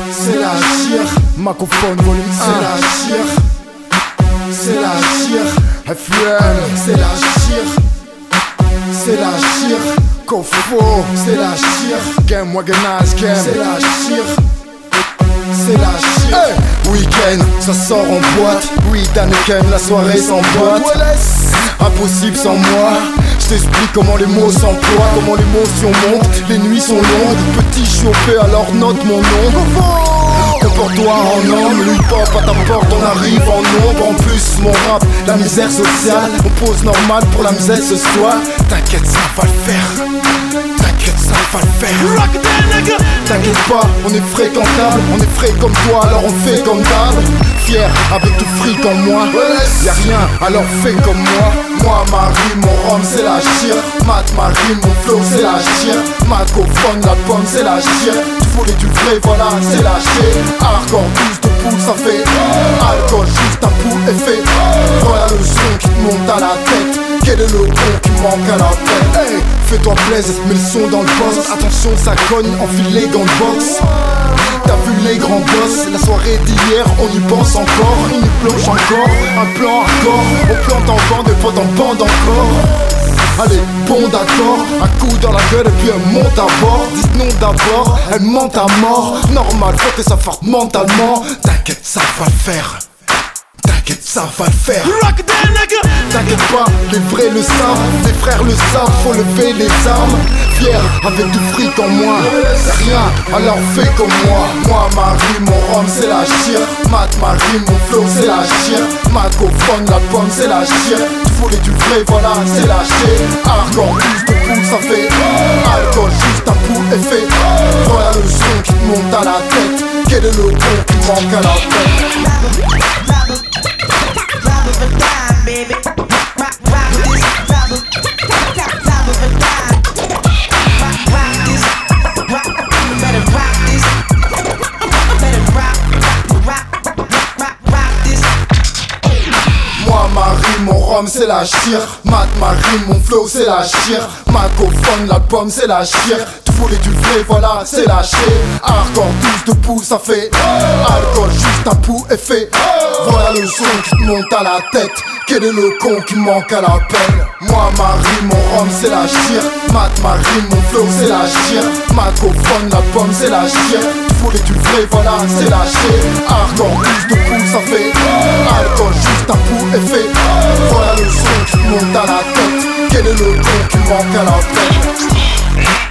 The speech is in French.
C'est la chire, Macophone volume 1. C'est la chire, c'est la chire, FUL, c'est la chire, c'est la chire, Kofo, c'est la chire, Game Wagonaz, Game, c'est la chire, c'est la chire. Hey. Week-end, ça sort en boîte, oui Daneken, la soirée sans boîte. Impossible sans moi. Je t'explique comment les mots s'emploient, comment l'émotion monte. Les nuits sont longues, petit chauffé alors note mon nom. Comporte-toi en homme, le hip-hop à ta porte, on arrive en nombre. En plus mon rap, la misère sociale, on pose normal pour la misère ce soir. T'inquiète, ça va le faire. T'inquiète, ça va le faire. T'inquiète pas, on est fréquentable, on est frais comme toi, alors on fait comme d'hab. Fier avec tout fric en moi, y'a rien, alors fais comme moi. Moi, ma rime, mon rhum, c'est la chire. Mat, ma rime, mon flow, c'est la chire. Macophone, la pomme, c'est la chire. Tu voulais du vrai, voilà, c'est lâché. Hardcore, plus de poule, ça fait alcool, juste un pouls effet. Voilà le son qui te monte à la tête. Quel est le con qui manque à la tête? Hey, fais-toi plaisir, mets le son dans le poste. Attention, ça cogne, enfile les gants de boxe. T'as vu les grands gosses, la soirée d'hier, on y pense encore. On y plonge encore, un plan hardcore. On plante en bande et pas en bande encore. Allez, bon d'accord, un coup dans la gueule et puis elle monte à bord. Dis non d'abord, elle monte à mort. Normal, faut que ça forte mentalement. T'inquiète, ça va le faire. T'inquiète, ça va le faire. T'inquiète pas, les vrais le savent, les frères le savent, faut lever les armes. Fier, avec du fric en moi, rien, alors fais comme moi. Moi, ma rime, mon rhum, c'est la chire. Mat, ma rime, mon flow, c'est la chire. Macophone, la pomme, c'est la chire. Tu voulais du vrai, voilà, c'est lâché. Hardcore, plus de poule, ça fait alcool, juste un pouls effet. Voilà le son qui te monte à la tête. Quel est le con qui manque à la tête? Baby, rock this, better rock this, rock this. Moi, ma rime, mon rhum, c'est la chire. Mat, ma rime, mon flow, c'est la chire. Macophone, la pomme, c'est la chire. Tu voulais du vrai, voilà, c'est lâché. Hardcore, 12 de pouls, ça fait alcool, juste un pouls effet. Voilà le son qui te monte à la tête. Quel est le con qui manque à l'appel? Moi, ma rime, mon rhum, c'est la chire. Mat, ma rime, mon flow, c'est la chire. Macophone, la pomme, c'est la chire. Tu voulais du vrai, voilà, c'est lâché. Hardcore, 12 de pouls, ça fait alcool, juste un pouls effet. Voilà le son qui te monte à la tête. Quel est le con qui manque à l'appel?